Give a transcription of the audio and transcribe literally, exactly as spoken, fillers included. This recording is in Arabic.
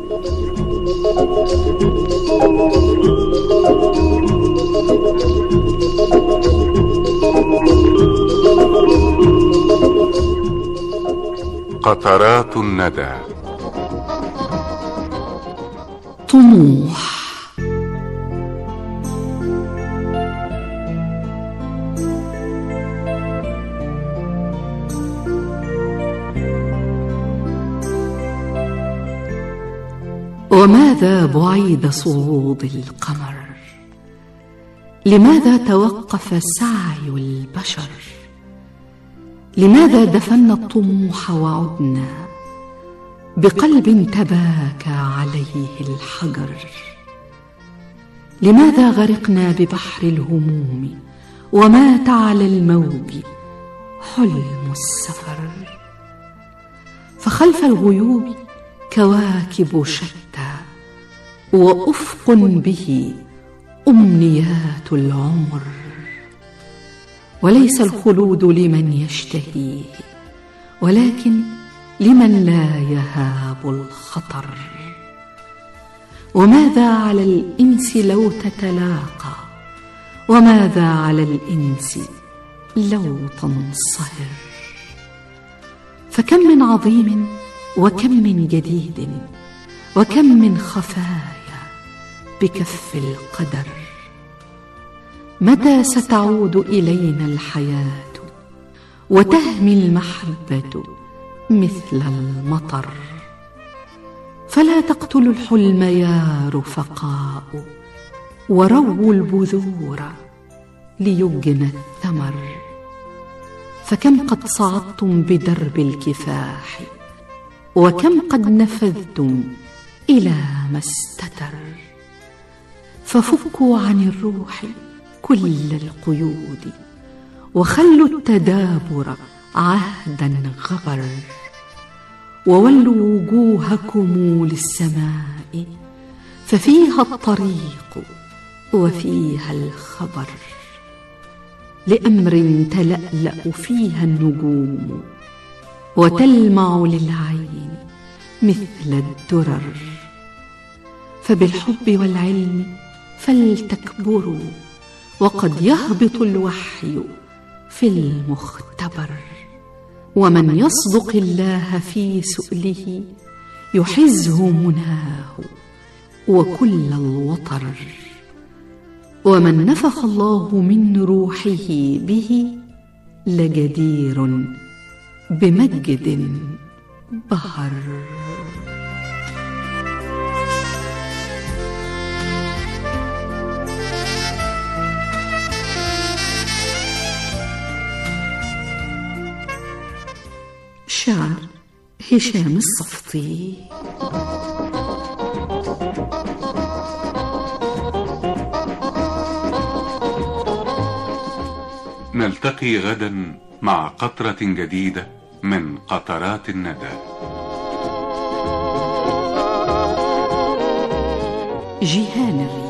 قطرات الندى. طموح. وماذا بعيد صعود القمر؟ لماذا توقف سعي البشر؟ لماذا دفنا الطموح وعدنا بقلب تباكى عليه الحجر؟ لماذا غرقنا ببحر الهموم ومات على الموج حلم السفر؟ فخلف الغيوب كواكب شتى وأفق به أمنيات العمر، وليس الخلود لمن يشتهيه ولكن لمن لا يهاب الخطر. وماذا على الإنس لو تتلاقى؟ وماذا على الإنس لو تنصهر؟ فكم من عظيم وكم من جديد وكم من خفايا بكف القدر. متى ستعود إلينا الحياة وتهمي المحبة مثل المطر؟ فلا تقتلوا الحلم يا رفقاء ورووا البذور ليجنى الثمر. فكم قد صعدتم بدرب الكفاح وكم قد نفذتم إلى ما استتر. ففكوا عن الروح كل القيود وخلوا التدابر عهدا غبر. وولوا وجوهكم للسماء ففيها الطريق وفيها الخبر. لأمر تلألأ فيها النجوم وتلمع للعين مثل الدرر. فبالحب والعلم فلتكبروا وقد يهبط الوحي في المختبر. ومن يصدق الله في سؤله يحزه مناه وكل الوطر. ومن نفخ الله من روحه به لجدير بمجد بهر. شعر هشام الصفتي. نلتقي غدا مع قطرة جديدة من قطرات الندى. جيهان الرياض.